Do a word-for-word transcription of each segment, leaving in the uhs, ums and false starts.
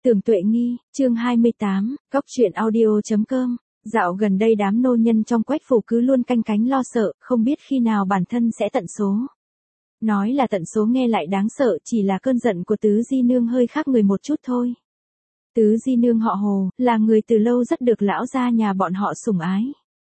Tưởng Tuệ Nghi, chương hai mươi tám, Cóc truyện audio.com. Dạo gần đây đám nô nhân trong Quách phủ cứ luôn canh cánh lo sợ, không biết khi nào bản thân sẽ tận số. Nói là tận số nghe lại đáng sợ, chỉ là cơn giận của Tứ Di Nương hơi khác người một chút thôi. Tứ Di Nương họ Hồ, là người từ lâu rất được lão gia nhà bọn họ sủng ái.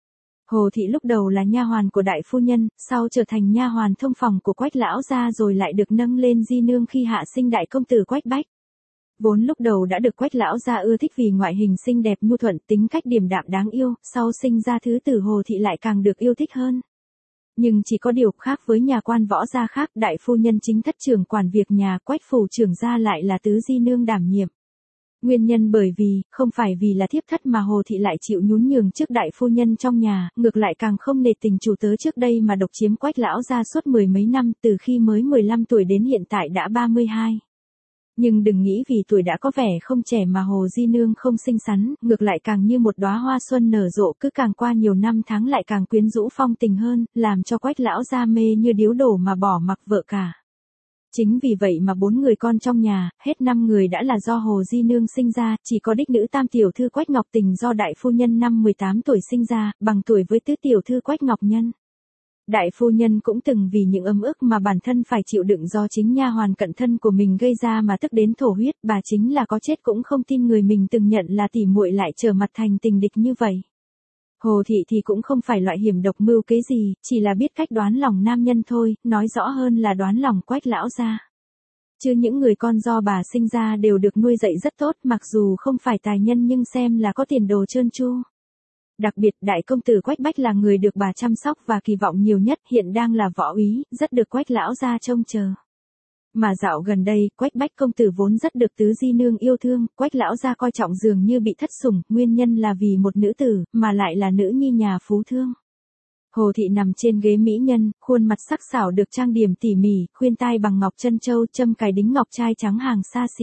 Hồ thị lúc đầu là nha hoàn của đại phu nhân, sau trở thành nha hoàn thông phòng của Quách lão gia rồi lại được nâng lên Di Nương khi hạ sinh đại công tử Quách Bách. Vốn lúc đầu đã được Quách lão gia ưa thích vì ngoại hình xinh đẹp nhu thuận, tính cách điềm đạm đáng yêu, sau sinh ra thứ tử Hồ thị lại càng được yêu thích hơn. Nhưng chỉ có điều khác với nhà quan võ gia khác, đại phu nhân chính thất trưởng quản việc nhà, Quách phủ trưởng gia lại là Tứ Di Nương đảm nhiệm. Nguyên nhân bởi vì, không phải vì là thiếp thất mà Hồ thị lại chịu nhún nhường trước đại phu nhân trong nhà, ngược lại càng không nể tình chủ tớ trước đây mà độc chiếm Quách lão gia suốt mười mấy năm, từ khi mới mười lăm tuổi đến hiện tại đã ba mươi hai. Nhưng đừng nghĩ vì tuổi đã có vẻ không trẻ mà Hồ Di Nương không xinh xắn, ngược lại càng như một đóa hoa xuân nở rộ, cứ càng qua nhiều năm tháng lại càng quyến rũ phong tình hơn, làm cho Quách lão gia mê như điếu đổ mà bỏ mặc vợ cả. Chính vì vậy mà bốn người con trong nhà, hết năm người đã là do Hồ Di Nương sinh ra, chỉ có đích nữ tam tiểu thư Quách Ngọc Tình do đại phu nhân năm mười tám tuổi sinh ra, bằng tuổi với tứ tiểu thư Quách Ngọc Nhân. Đại phu nhân cũng từng vì những ấm ức mà bản thân phải chịu đựng do chính nha hoàn cận thân của mình gây ra mà tức đến thổ huyết, bà chính là có chết cũng không tin người mình từng nhận là tỉ muội lại trở mặt thành tình địch như vậy. Hồ thị thì cũng không phải loại hiểm độc mưu kế gì, chỉ là biết cách đoán lòng nam nhân thôi, nói rõ hơn là đoán lòng Quách lão gia. Chứ những người con do bà sinh ra đều được nuôi dạy rất tốt, mặc dù không phải tài nhân nhưng xem là có tiền đồ trơn tru. Đặc biệt đại công tử Quách Bách là người được bà chăm sóc và kỳ vọng nhiều nhất, hiện đang là võ úy, rất được Quách lão gia trông chờ. Mà dạo gần đây, Quách Bách công tử vốn rất được Tứ Di Nương yêu thương, Quách lão gia coi trọng dường như bị thất sủng, nguyên nhân là vì một nữ tử, mà lại là nữ nhi nhà phú thương. Hồ thị nằm trên ghế mỹ nhân, khuôn mặt sắc sảo được trang điểm tỉ mỉ, khuyên tai bằng ngọc trân châu, châm cài đính ngọc trai trắng hàng xa xỉ.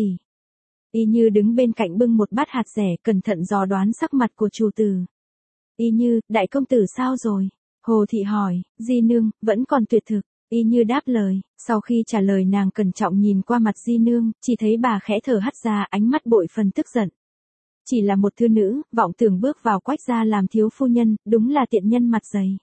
Y Như đứng bên cạnh bưng một bát hạt dẻ, cẩn thận dò đoán sắc mặt của chủ tử. Y Như, đại công tử sao rồi? Hồ thị hỏi. Di Nương, vẫn còn tuyệt thực. Y Như đáp lời, sau khi trả lời nàng cẩn trọng nhìn qua mặt Di Nương, chỉ thấy bà khẽ thở hắt ra, ánh mắt bội phần tức giận. Chỉ là một thư nữ, vọng tưởng bước vào Quách gia làm thiếu phu nhân, đúng là tiện nhân mặt dày.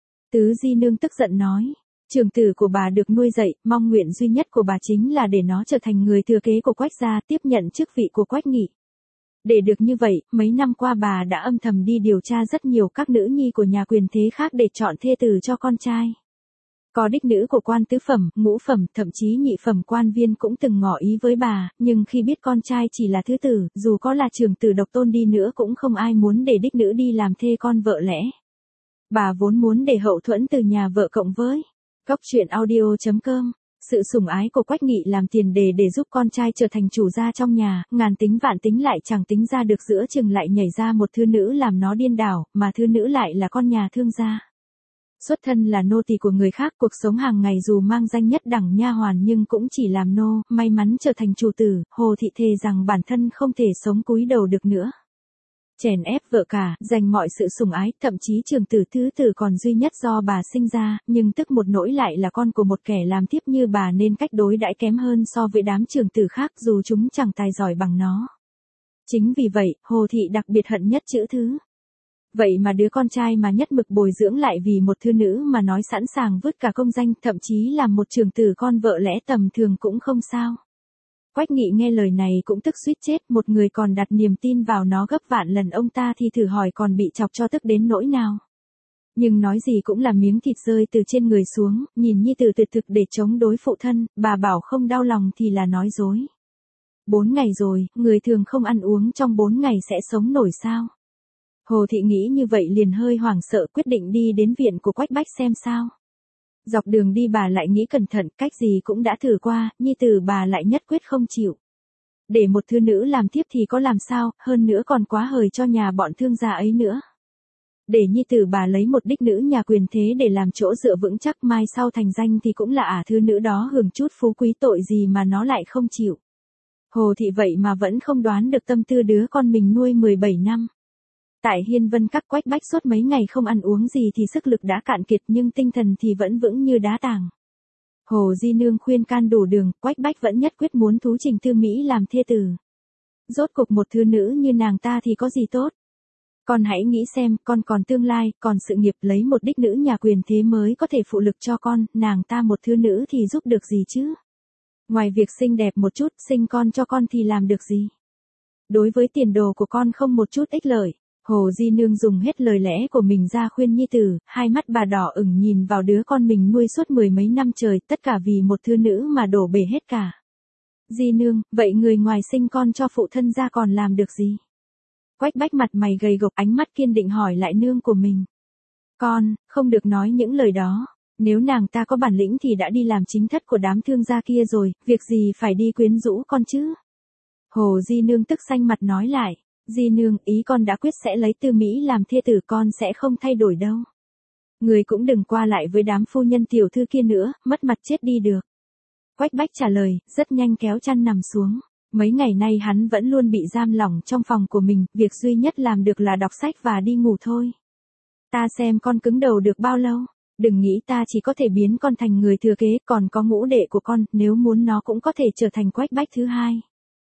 Tứ Di Nương tức giận nói, trưởng tử của bà được nuôi dạy, mong nguyện duy nhất của bà chính là để nó trở thành người thừa kế của Quách gia, tiếp nhận chức vị của Quách Nghị. Để được như vậy, mấy năm qua bà đã âm thầm đi điều tra rất nhiều các nữ nhi của nhà quyền thế khác để chọn thê tử cho con trai. Có đích nữ của quan tứ phẩm, ngũ phẩm, thậm chí nhị phẩm quan viên cũng từng ngỏ ý với bà, nhưng khi biết con trai chỉ là thứ tử, dù có là trưởng tử độc tôn đi nữa cũng không ai muốn để đích nữ đi làm thê con vợ lẽ. Bà vốn muốn để hậu thuẫn từ nhà vợ cộng với Cóc truyện audio.com. Sự sủng ái của Quách Nghị làm tiền đề để giúp con trai trở thành chủ gia trong nhà, ngàn tính vạn tính lại chẳng tính ra được giữa chừng lại nhảy ra một thư nữ làm nó điên đảo, mà thư nữ lại là con nhà thương gia. Xuất thân là nô tỳ của người khác, cuộc sống hàng ngày dù mang danh nhất đẳng nha hoàn nhưng cũng chỉ làm nô, may mắn trở thành chủ tử, Hồ thị thề rằng bản thân không thể sống cúi đầu được nữa. Chèn ép vợ cả, dành mọi sự sủng ái, thậm chí trưởng tử thứ tử còn duy nhất do bà sinh ra, nhưng tức một nỗi lại là con của một kẻ làm thiếp như bà nên cách đối đãi kém hơn so với đám trưởng tử khác dù chúng chẳng tài giỏi bằng nó. Chính vì vậy, Hồ thị đặc biệt hận nhất chữ thứ. Vậy mà đứa con trai mà nhất mực bồi dưỡng lại vì một thư nữ mà nói sẵn sàng vứt cả công danh, thậm chí là một trưởng tử con vợ lẽ tầm thường cũng không sao. Quách Nghị nghe lời này cũng tức suýt chết, một người còn đặt niềm tin vào nó gấp vạn lần ông ta thì thử hỏi còn bị chọc cho tức đến nỗi nào. Nhưng nói gì cũng là miếng thịt rơi từ trên người xuống, nhìn như từ tuyệt thực để chống đối phụ thân, bà bảo không đau lòng thì là nói dối. Bốn ngày rồi, người thường không ăn uống trong bốn ngày sẽ sống nổi sao? Hồ thị nghĩ như vậy liền hơi hoảng sợ, quyết định đi đến viện của Quách Bách xem sao. Dọc đường đi bà lại nghĩ cẩn thận, cách gì cũng đã thử qua, nhi tử bà lại nhất quyết không chịu. Để một thư nữ làm tiếp thì có làm sao, hơn nữa còn quá hời cho nhà bọn thương gia ấy nữa. Để nhi tử bà lấy một đích nữ nhà quyền thế để làm chỗ dựa vững chắc, mai sau thành danh thì cũng là ả thư nữ đó hưởng chút phú quý, tội gì mà nó lại không chịu. Hồ thị vậy mà vẫn không đoán được tâm tư đứa con mình nuôi mười bảy năm. Tại Hiên Vân Các, Quách Bách suốt mấy ngày không ăn uống gì thì sức lực đã cạn kiệt nhưng tinh thần thì vẫn vững như đá tảng. Hồ Di Nương khuyên can đủ đường, Quách Bách vẫn nhất quyết muốn thú Trình Tư Mỹ làm thê tử. Rốt cuộc một thứ nữ như nàng ta thì có gì tốt? Con hãy nghĩ xem, con còn tương lai, còn sự nghiệp, lấy một đích nữ nhà quyền thế mới có thể phụ lực cho con, nàng ta một thứ nữ thì giúp được gì chứ? Ngoài việc xinh đẹp một chút, sinh con cho con thì làm được gì? Đối với tiền đồ của con không một chút ích lợi. Hồ Di Nương dùng hết lời lẽ của mình ra khuyên nhi tử, hai mắt bà đỏ ửng nhìn vào đứa con mình nuôi suốt mười mấy năm trời, tất cả vì một thứ nữ mà đổ bể hết cả. Di Nương, vậy người ngoài sinh con cho phụ thân ra còn làm được gì? Quách Bách mặt mày gầy gộc, ánh mắt kiên định hỏi lại nương của mình. Con, không được nói những lời đó. Nếu nàng ta có bản lĩnh thì đã đi làm chính thất của đám thương gia kia rồi, việc gì phải đi quyến rũ con chứ? Hồ Di Nương tức xanh mặt nói lại. Di Nương, ý con đã quyết sẽ lấy Tư Mỹ làm thê tử, con sẽ không thay đổi đâu. Người cũng đừng qua lại với đám phu nhân tiểu thư kia nữa, mất mặt chết đi được. Quách Bách trả lời, rất nhanh kéo chăn nằm xuống. Mấy ngày nay hắn vẫn luôn bị giam lỏng trong phòng của mình, việc duy nhất làm được là đọc sách và đi ngủ thôi. Ta xem con cứng đầu được bao lâu. Đừng nghĩ ta chỉ có thể biến con thành người thừa kế, còn có ngũ đệ của con, nếu muốn nó cũng có thể trở thành Quách Bách thứ hai.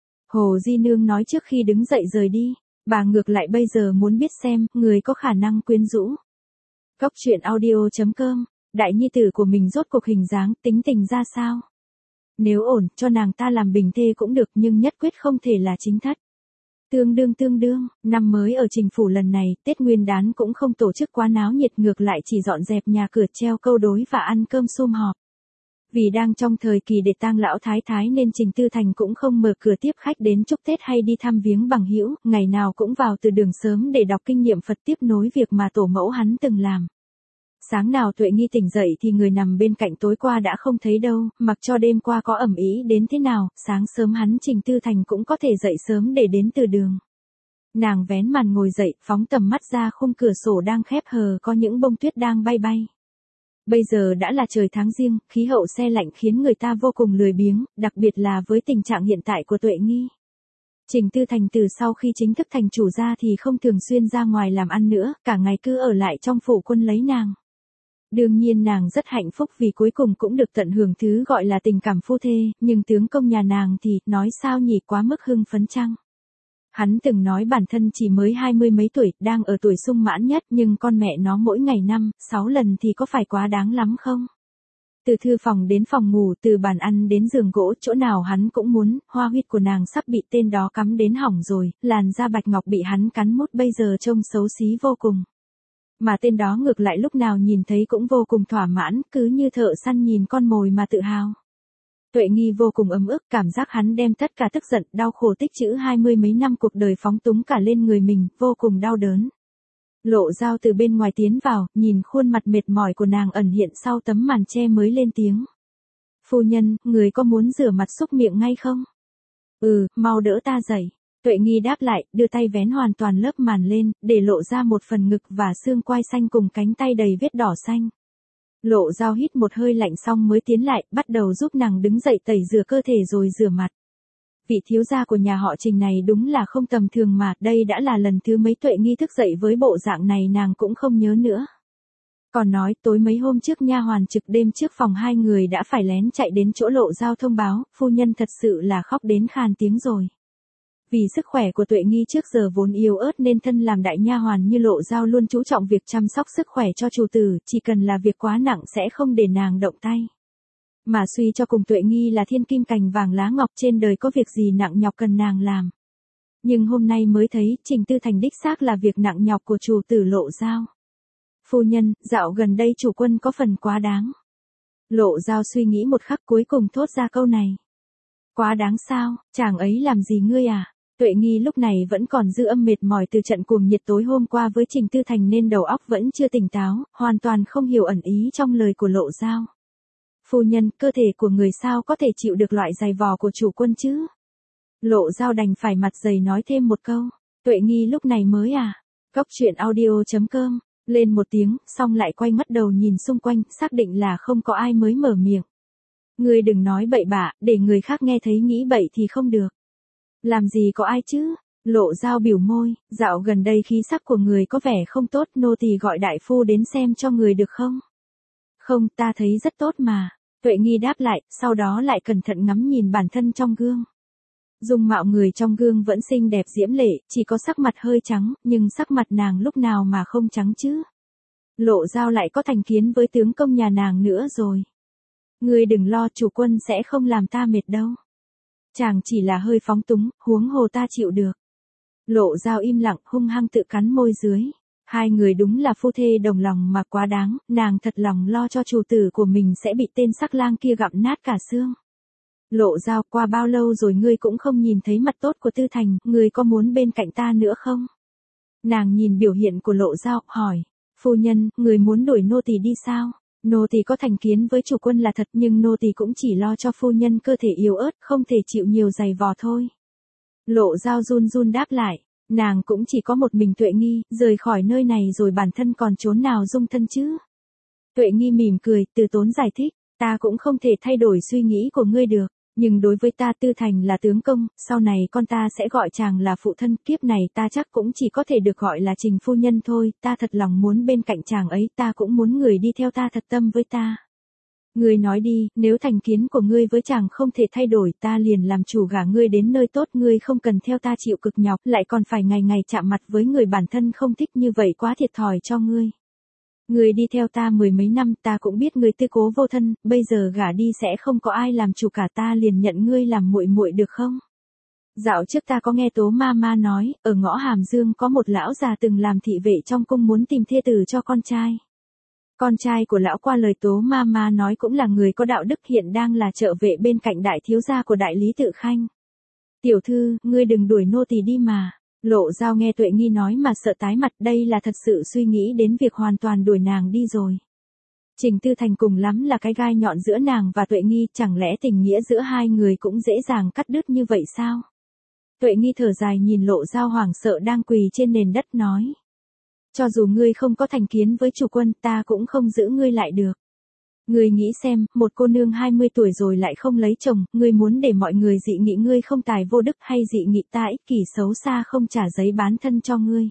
Hồ Di Nương nói trước khi đứng dậy rời đi, bà ngược lại bây giờ muốn biết xem, người có khả năng quyến rũ. Cốc truyện audio chấm com, đại nhi tử của mình rốt cuộc hình dáng, tính tình ra sao? Nếu ổn, cho nàng ta làm bình thê cũng được, nhưng nhất quyết không thể là chính thất. Tương đương tương đương, năm mới ở Trình Phủ lần này, Tết Nguyên Đán cũng không tổ chức quá náo nhiệt, ngược lại chỉ dọn dẹp nhà cửa, treo câu đối và ăn cơm sum họp. Vì đang trong thời kỳ để tang lão thái thái nên Trình Tư Thành cũng không mở cửa tiếp khách đến chúc Tết hay đi thăm viếng bằng hữu, ngày nào cũng vào từ đường sớm để đọc kinh nghiệm Phật tiếp nối việc mà tổ mẫu hắn từng làm. Sáng nào Tuệ Nghi tỉnh dậy thì người nằm bên cạnh tối qua đã không thấy đâu, mặc cho đêm qua có ẩm ý đến thế nào, sáng sớm hắn Trình Tư Thành cũng có thể dậy sớm để đến từ đường. Nàng vén màn ngồi dậy, phóng tầm mắt ra khung cửa sổ đang khép hờ, có những bông tuyết đang bay bay. Bây giờ đã là trời tháng Giêng, khí hậu se lạnh khiến người ta vô cùng lười biếng, đặc biệt là với tình trạng hiện tại của Tuệ Nghi. Trình Tư Thành từ sau khi chính thức thành chủ ra thì không thường xuyên ra ngoài làm ăn nữa, cả ngày cứ ở lại trong phủ quân lấy nàng. Đương nhiên nàng rất hạnh phúc vì cuối cùng cũng được tận hưởng thứ gọi là tình cảm phu thê, nhưng tướng công nhà nàng thì, nói sao nhỉ, quá mức hưng phấn chăng? Hắn từng nói bản thân chỉ mới hai mươi mấy tuổi, đang ở tuổi sung mãn nhất, nhưng con mẹ nó mỗi ngày năm, sáu lần thì có phải quá đáng lắm không? Từ thư phòng đến phòng ngủ, từ bàn ăn đến giường gỗ, chỗ nào hắn cũng muốn, hoa huyết của nàng sắp bị tên đó cắm đến hỏng rồi, làn da bạch ngọc bị hắn cắn mút bây giờ trông xấu xí vô cùng. Mà tên đó ngược lại lúc nào nhìn thấy cũng vô cùng thỏa mãn, cứ như thợ săn nhìn con mồi mà tự hào. Tuệ Nghi vô cùng ấm ức, cảm giác hắn đem tất cả tức giận, đau khổ tích trữ hai mươi mấy năm cuộc đời phóng túng cả lên người mình, vô cùng đau đớn. Lộ Dao từ bên ngoài tiến vào, nhìn khuôn mặt mệt mỏi của nàng ẩn hiện sau tấm màn che mới lên tiếng. Phu nhân, người có muốn rửa mặt súc miệng ngay không? Ừ, mau đỡ ta dậy. Tuệ Nghi đáp lại, đưa tay vén hoàn toàn lớp màn lên, để lộ ra một phần ngực và xương quai xanh cùng cánh tay đầy vết đỏ xanh. Lộ Dao hít một hơi lạnh xong mới tiến lại, bắt đầu giúp nàng đứng dậy tẩy rửa cơ thể rồi rửa mặt. Vị thiếu gia của nhà họ Trình này đúng là không tầm thường mà, đây đã là lần thứ mấy Tuệ Nghi thức dậy với bộ dạng này nàng cũng không nhớ nữa. Còn nói tối mấy hôm trước nha hoàn trực đêm trước phòng hai người đã phải lén chạy đến chỗ Lộ Dao thông báo, phu nhân thật sự là khóc đến khan tiếng rồi. Vì sức khỏe của Tuệ Nghi trước giờ vốn yếu ớt nên thân làm đại nha hoàn như Lộ Dao luôn chú trọng việc chăm sóc sức khỏe cho chủ tử, chỉ cần là việc quá nặng sẽ không để nàng động tay. Mà suy cho cùng Tuệ Nghi là thiên kim cành vàng lá ngọc, trên đời có việc gì nặng nhọc cần nàng làm. Nhưng hôm nay mới thấy, Trình Tư Thành đích xác là việc nặng nhọc của chủ tử Lộ Dao. Phu nhân, dạo gần đây chủ quân có phần quá đáng. Lộ Dao suy nghĩ một khắc cuối cùng thốt ra câu này. Quá đáng sao, chàng ấy làm gì ngươi à? Tuệ Nghi lúc này vẫn còn dư âm mệt mỏi từ trận cuồng nhiệt tối hôm qua với Trình Tư Thành nên đầu óc vẫn chưa tỉnh táo, hoàn toàn không hiểu ẩn ý trong lời của Lộ Dao. Phu nhân, cơ thể của người sao có thể chịu được loại giày vò của chủ quân chứ? Lộ Dao đành phải mặt dày nói thêm một câu. Tuệ Nghi lúc này mới à? Cốc truyện audio chấm com, lên một tiếng, xong lại quay mắt đầu nhìn xung quanh, xác định là không có ai mới mở miệng. Ngươi đừng nói bậy bạ, để người khác nghe thấy nghĩ bậy thì không được. Làm gì có ai chứ? Lộ Dao biểu môi, dạo gần đây khí sắc của người có vẻ không tốt, nô tỳ gọi đại phu đến xem cho người được không? Không, ta thấy rất tốt mà. Tuệ Nghi đáp lại, sau đó lại cẩn thận ngắm nhìn bản thân trong gương. Dung mạo người trong gương vẫn xinh đẹp diễm lệ, chỉ có sắc mặt hơi trắng, nhưng sắc mặt nàng lúc nào mà không trắng chứ. Lộ Dao lại có thành kiến với tướng công nhà nàng nữa rồi. Ngươi đừng lo, chủ quân sẽ không làm ta mệt đâu. Chàng chỉ là hơi phóng túng, huống hồ ta chịu được. Lộ Dao im lặng, hung hăng tự cắn môi dưới. Hai người đúng là phu thê đồng lòng mà quá đáng, nàng thật lòng lo cho chủ tử của mình sẽ bị tên sắc lang kia gặm nát cả xương. Lộ Dao, qua bao lâu rồi ngươi cũng không nhìn thấy mặt tốt của Tư Thành, ngươi có muốn bên cạnh ta nữa không? Nàng nhìn biểu hiện của Lộ Dao, hỏi. Phu nhân, người muốn đuổi nô tỳ đi sao? Nô tỳ có thành kiến với chủ quân là thật, nhưng nô tỳ cũng chỉ lo cho phu nhân cơ thể yếu ớt, không thể chịu nhiều giày vò thôi. Lộ Dao run run đáp lại. Nàng cũng chỉ có một mình Tuệ Nghi, rời khỏi nơi này rồi bản thân còn trốn nào dung thân chứ? Tuệ Nghi mỉm cười, từ tốn giải thích. Ta cũng không thể thay đổi suy nghĩ của ngươi được. Nhưng đối với ta Tư Thành là tướng công, sau này con ta sẽ gọi chàng là phụ thân, kiếp này ta chắc cũng chỉ có thể được gọi là Trình phu nhân thôi, ta thật lòng muốn bên cạnh chàng ấy, ta cũng muốn người đi theo ta thật tâm với ta. Ngươi nói đi, nếu thành kiến của ngươi với chàng không thể thay đổi, ta liền làm chủ gả ngươi đến nơi tốt, ngươi không cần theo ta chịu cực nhọc, lại còn phải ngày ngày chạm mặt với người bản thân không thích, như vậy quá thiệt thòi cho ngươi. Ngươi đi theo ta mười mấy năm, ta cũng biết ngươi tư cố vô thân, bây giờ gả đi sẽ không có ai làm chủ cả, ta liền nhận ngươi làm muội muội được không? Dạo trước ta có nghe Tố ma ma nói, ở ngõ Hàm Dương có một lão già từng làm thị vệ trong cung muốn tìm thê tử cho con trai. Con trai của lão qua lời Tố ma ma nói cũng là người có đạo đức, hiện đang là trợ vệ bên cạnh đại thiếu gia của đại lý Tự Khanh. Tiểu thư, ngươi đừng đuổi nô tỳ đi mà. Lộ Dao nghe Tuệ Nghi nói mà sợ tái mặt, đây là thật sự suy nghĩ đến việc hoàn toàn đuổi nàng đi rồi. Trình Tư Thành cùng lắm là cái gai nhọn giữa nàng và Tuệ Nghi, chẳng lẽ tình nghĩa giữa hai người cũng dễ dàng cắt đứt như vậy sao? Tuệ Nghi thở dài nhìn Lộ Dao hoảng sợ đang quỳ trên nền đất nói. Cho dù ngươi không có thành kiến với chủ quân, ta cũng không giữ ngươi lại được. Ngươi nghĩ xem, một cô nương hai mươi tuổi rồi lại không lấy chồng, ngươi muốn để mọi người dị nghị ngươi không tài vô đức, hay dị nghị ta ích kỷ xấu xa không trả giấy bán thân cho ngươi.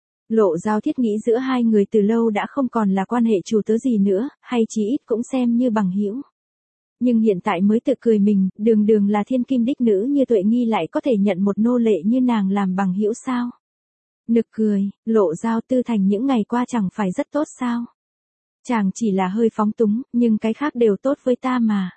Lộ Dao thiết nghĩ giữa hai người từ lâu đã không còn là quan hệ chủ tớ gì nữa, hay chí ít cũng xem như bằng hữu. Nhưng hiện tại mới tự cười mình, đường đường là thiên kim đích nữ như Tuệ Nghi lại có thể nhận một nô lệ như nàng làm bằng hữu sao? Nực cười, Lộ Dao, Tư Thành những ngày qua chẳng phải rất tốt sao? Chàng chỉ là hơi phóng túng, nhưng cái khác đều tốt với ta mà.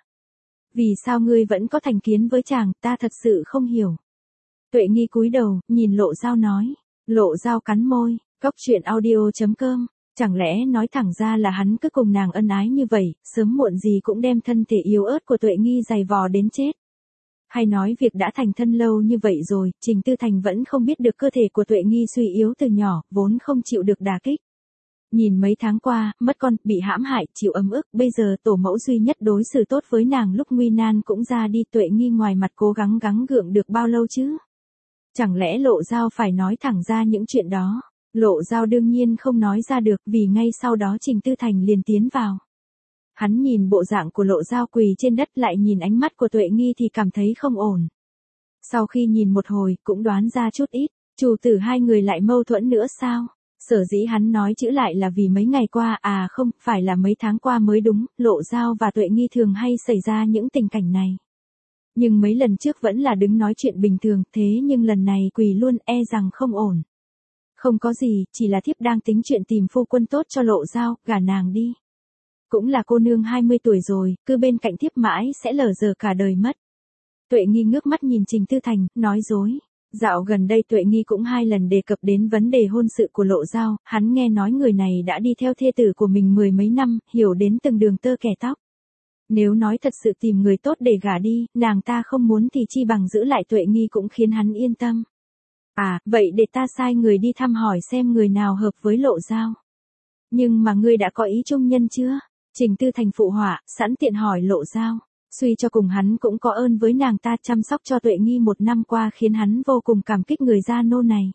Vì sao ngươi vẫn có thành kiến với chàng, ta thật sự không hiểu. Tuệ Nghi cúi đầu, nhìn Lộ Dao nói. Lộ Dao cắn môi, Cóc Truyện Audio chấm com. Chẳng lẽ nói thẳng ra là hắn cứ cùng nàng ân ái như vậy, sớm muộn gì cũng đem thân thể yếu ớt của Tuệ Nghi giày vò đến chết. Hay nói việc đã thành thân lâu như vậy rồi, Trình Tư Thành vẫn không biết được cơ thể của Tuệ Nghi suy yếu từ nhỏ, vốn không chịu được đả kích. Nhìn mấy tháng qua, mất con, bị hãm hại, chịu ấm ức, bây giờ tổ mẫu duy nhất đối xử tốt với nàng lúc nguy nan cũng ra đi, Tuệ Nghi ngoài mặt cố gắng gắng gượng được bao lâu chứ? Chẳng lẽ Lộ Dao phải nói thẳng ra những chuyện đó? Lộ Dao đương nhiên không nói ra được, vì ngay sau đó Trình Tư Thành liền tiến vào. Hắn nhìn bộ dạng của Lộ Dao quỳ trên đất, lại nhìn ánh mắt của Tuệ Nghi thì cảm thấy không ổn. Sau khi nhìn một hồi, cũng đoán ra chút ít, chủ tử hai người lại mâu thuẫn nữa sao? Sở dĩ hắn nói chữ lại là vì mấy ngày qua, à không, phải là mấy tháng qua mới đúng, Lộ Dao và Tuệ Nghi thường hay xảy ra những tình cảnh này. Nhưng mấy lần trước vẫn là đứng nói chuyện bình thường, thế nhưng lần này quỳ luôn, e rằng không ổn. Không có gì, chỉ là thiếp đang tính chuyện tìm phu quân tốt cho Lộ Dao, gả nàng đi. Cũng là cô nương hai mươi tuổi rồi, cứ bên cạnh thiếp mãi sẽ lờ dờ cả đời mất. Tuệ Nghi ngước mắt nhìn Trình Tư Thành, nói dối. Dạo gần đây Tuệ Nghi cũng hai lần đề cập đến vấn đề hôn sự của Lộ Dao, hắn nghe nói người này đã đi theo thê tử của mình mười mấy năm, hiểu đến từng đường tơ kẻ tóc. Nếu nói thật sự tìm người tốt để gả đi, nàng ta không muốn thì chi bằng giữ lại Tuệ Nghi cũng khiến hắn yên tâm. À, vậy để ta sai người đi thăm hỏi xem người nào hợp với Lộ Dao. Nhưng mà ngươi đã có ý chung nhân chưa? Trình Tư Thành phụ họa, sẵn tiện hỏi Lộ Dao. Suy cho cùng hắn cũng có ơn với nàng ta, chăm sóc cho Tuệ Nghi một năm qua khiến hắn vô cùng cảm kích người gia nô này.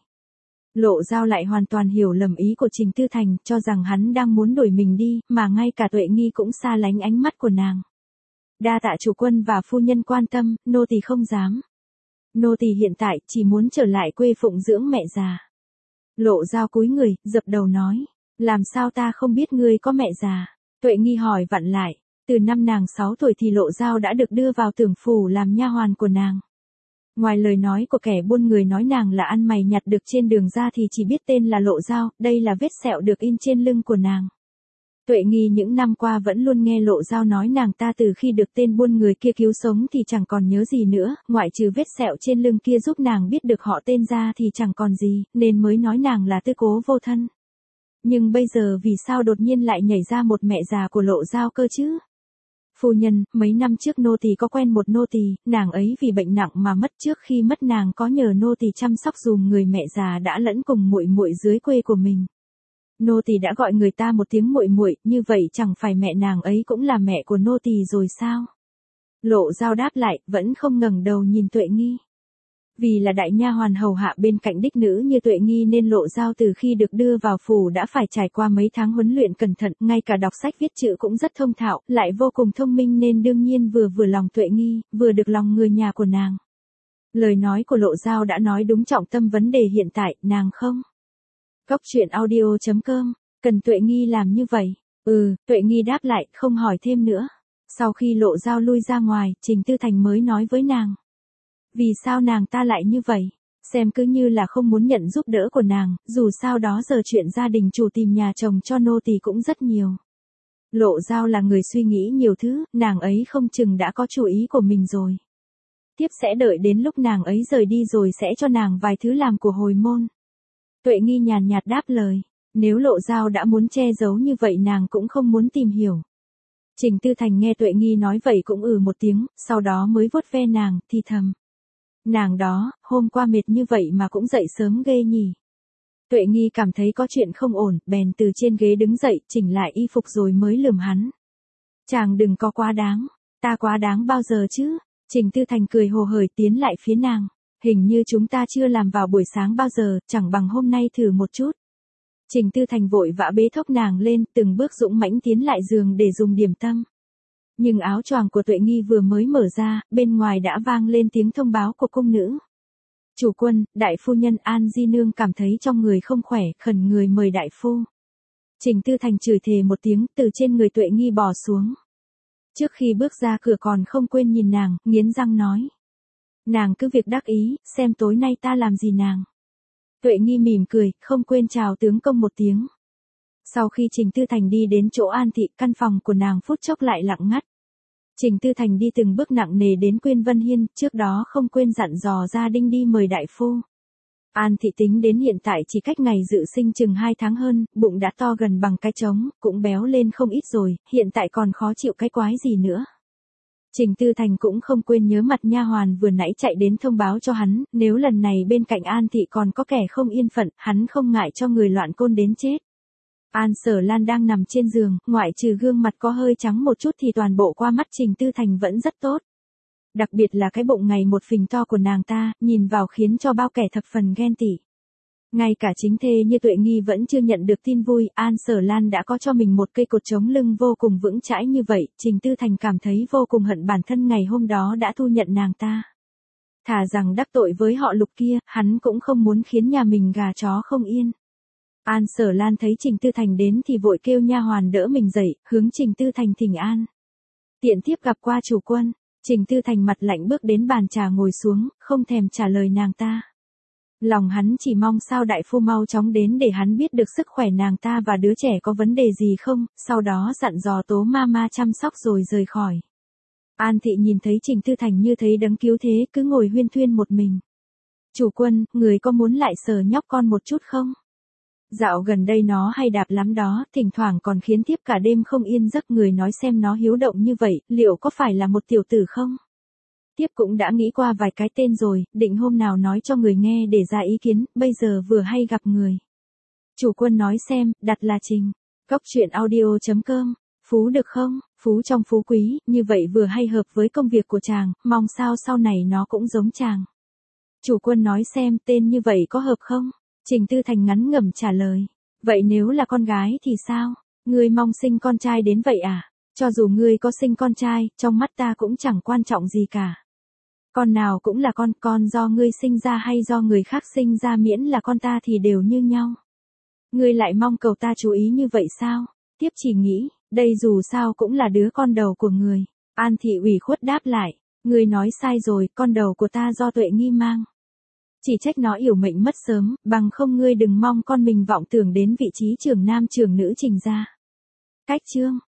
Lộ Dao lại hoàn toàn hiểu lầm ý của Trình Tư Thành, cho rằng hắn đang muốn đuổi mình đi, mà ngay cả Tuệ Nghi cũng xa lánh ánh mắt của nàng. Đa tạ chủ quân và phu nhân quan tâm, nô tỳ không dám. Nô tỳ hiện tại chỉ muốn trở lại quê phụng dưỡng mẹ già. Lộ Dao cúi người, dập đầu nói, làm sao ta không biết ngươi có mẹ già? Tuệ Nghi hỏi vặn lại. Từ năm nàng sáu tuổi thì Lộ Dao đã được đưa vào Tưởng phủ làm nha hoàn của nàng. Ngoài lời nói của kẻ buôn người nói nàng là ăn mày nhặt được trên đường ra thì chỉ biết tên là Lộ Dao, đây là vết sẹo được in trên lưng của nàng. Tuệ Nghi những năm qua vẫn luôn nghe Lộ Dao nói nàng ta từ khi được tên buôn người kia cứu sống thì chẳng còn nhớ gì nữa, ngoại trừ vết sẹo trên lưng kia giúp nàng biết được họ tên ra thì chẳng còn gì, nên mới nói nàng là tư cố vô thân. Nhưng bây giờ vì sao đột nhiên lại nhảy ra một mẹ già của Lộ Dao cơ chứ? Phu nhân, mấy năm trước nô tỳ có quen một nô tỳ, nàng ấy vì bệnh nặng mà mất, trước khi mất nàng có nhờ nô tỳ chăm sóc dùm người mẹ già đã lẫn cùng muội muội dưới quê của mình. Nô tỳ đã gọi người ta một tiếng muội muội, như vậy chẳng phải mẹ nàng ấy cũng là mẹ của nô tỳ rồi sao? Lộ Dao đáp lại, vẫn không ngẩng đầu nhìn Tuệ Nghi. Vì là đại nha hoàn hầu hạ bên cạnh đích nữ như Tuệ Nghi nên Lộ Dao từ khi được đưa vào phủ đã phải trải qua mấy tháng huấn luyện cẩn thận, ngay cả đọc sách viết chữ cũng rất thông thạo, lại vô cùng thông minh nên đương nhiên vừa vừa lòng Tuệ Nghi, vừa được lòng người nhà của nàng. Lời nói của Lộ Dao đã nói đúng trọng tâm vấn đề hiện tại, nàng không. Góc truyện audio chấm com, cần Tuệ Nghi làm như vậy. Ừ, Tuệ Nghi đáp lại, không hỏi thêm nữa. Sau khi Lộ Dao lui ra ngoài, Trình Tư Thành mới nói với nàng. Vì sao nàng ta lại như vậy? Xem cứ như là không muốn nhận giúp đỡ của nàng, dù sao đó giờ chuyện gia đình chủ tìm nhà chồng cho nô tỳ cũng rất nhiều. Lộ Dao là người suy nghĩ nhiều thứ, nàng ấy không chừng đã có chủ ý của mình rồi. Tiếp sẽ đợi đến lúc nàng ấy rời đi rồi sẽ cho nàng vài thứ làm của hồi môn. Tuệ Nghi nhàn nhạt đáp lời, nếu Lộ Dao đã muốn che giấu như vậy nàng cũng không muốn tìm hiểu. Trình Tư Thành nghe Tuệ Nghi nói vậy cũng ừ một tiếng, sau đó mới vuốt ve nàng, thì thầm. Nàng đó, hôm qua mệt như vậy mà cũng dậy sớm ghê nhỉ. Tuệ Nghi cảm thấy có chuyện không ổn, bèn từ trên ghế đứng dậy, chỉnh lại y phục rồi mới lườm hắn. Chàng đừng có quá đáng, ta quá đáng bao giờ chứ? Trình Tư Thành cười hồ hởi tiến lại phía nàng. Hình như chúng ta chưa làm vào buổi sáng bao giờ, chẳng bằng hôm nay thử một chút. Trình Tư Thành vội vã bế thốc nàng lên, từng bước dũng mãnh tiến lại giường để dùng điểm tâm. Nhưng áo choàng của Tuệ Nghi vừa mới mở ra, bên ngoài đã vang lên tiếng thông báo của cung nữ. Chủ quân, đại phu nhân An Di Nương cảm thấy trong người không khỏe, khẩn người mời đại phu. Trình Tư Thành chửi thề một tiếng, từ trên người Tuệ Nghi bò xuống. Trước khi bước ra cửa còn không quên nhìn nàng, nghiến răng nói. Nàng cứ việc đắc ý, xem tối nay ta làm gì nàng. Tuệ Nghi mỉm cười, không quên chào tướng công một tiếng. Sau khi Trình Tư Thành đi đến chỗ An Thị, căn phòng của nàng phút chốc lại lặng ngắt. Trình Tư Thành đi từng bước nặng nề đến Quyên Vân Hiên, trước đó không quên dặn dò gia đình đi mời đại phu. An Thị tính đến hiện tại chỉ cách ngày dự sinh chừng hai tháng hơn, bụng đã to gần bằng cái trống, cũng béo lên không ít rồi, hiện tại còn khó chịu cái quái gì nữa. Trình Tư Thành cũng không quên nhớ mặt nha hoàn vừa nãy chạy đến thông báo cho hắn, nếu lần này bên cạnh An Thị còn có kẻ không yên phận, hắn không ngại cho người loạn côn đến chết. An Sở Lan đang nằm trên giường, ngoại trừ gương mặt có hơi trắng một chút thì toàn bộ qua mắt Trình Tư Thành vẫn rất tốt. Đặc biệt là cái bụng ngày một phình to của nàng ta, nhìn vào khiến cho bao kẻ thập phần ghen tị. Ngay cả chính thê như Tuệ Nghi vẫn chưa nhận được tin vui, An Sở Lan đã có cho mình một cây cột chống lưng vô cùng vững chãi như vậy, Trình Tư Thành cảm thấy vô cùng hận bản thân ngày hôm đó đã thu nhận nàng ta. Thà rằng đắc tội với họ Lục kia, hắn cũng không muốn khiến nhà mình gà chó không yên. An Sở Lan thấy Trình Tư Thành đến thì vội kêu nha hoàn đỡ mình dậy, hướng Trình Tư Thành thỉnh an. Tiện tiếp gặp qua chủ quân, Trình Tư Thành mặt lạnh bước đến bàn trà ngồi xuống, không thèm trả lời nàng ta. Lòng hắn chỉ mong sao đại phu mau chóng đến để hắn biết được sức khỏe nàng ta và đứa trẻ có vấn đề gì không, sau đó dặn dò Tố Mama chăm sóc rồi rời khỏi. An Thị nhìn thấy Trình Tư Thành như thấy đấng cứu thế, cứ ngồi huyên thuyên một mình. Chủ quân, người có muốn lại sờ nhóc con một chút không? Dạo gần đây nó hay đạp lắm đó, thỉnh thoảng còn khiến tiếp cả đêm không yên giấc, người nói xem nó hiếu động như vậy, liệu có phải là một tiểu tử không? Tiếp cũng đã nghĩ qua vài cái tên rồi, định hôm nào nói cho người nghe để ra ý kiến, bây giờ vừa hay gặp người. Chủ quân nói xem, đặt là Trình. Góc truyện audio chấm com, phú được không? Phú trong phú quý, như vậy vừa hay hợp với công việc của chàng, mong sao sau này nó cũng giống chàng. Chủ quân nói xem, tên như vậy có hợp không? Trình Tư Thành ngắn ngẩm trả lời. Vậy nếu là con gái thì sao? Ngươi mong sinh con trai đến vậy à? Cho dù ngươi có sinh con trai, trong mắt ta cũng chẳng quan trọng gì cả. Con nào cũng là con, con do ngươi sinh ra hay do người khác sinh ra miễn là con ta thì đều như nhau. Ngươi lại mong cầu ta chú ý như vậy sao? Tiếp chỉ nghĩ, đây dù sao cũng là đứa con đầu của người. An Thị ủy khuất đáp lại. Ngươi nói sai rồi, con đầu của ta do Tuệ Nghi mang. Chỉ trách nó yểu mệnh mất sớm, bằng không ngươi đừng mong con mình vọng tưởng đến vị trí trưởng nam trưởng nữ Trình gia. Cách chương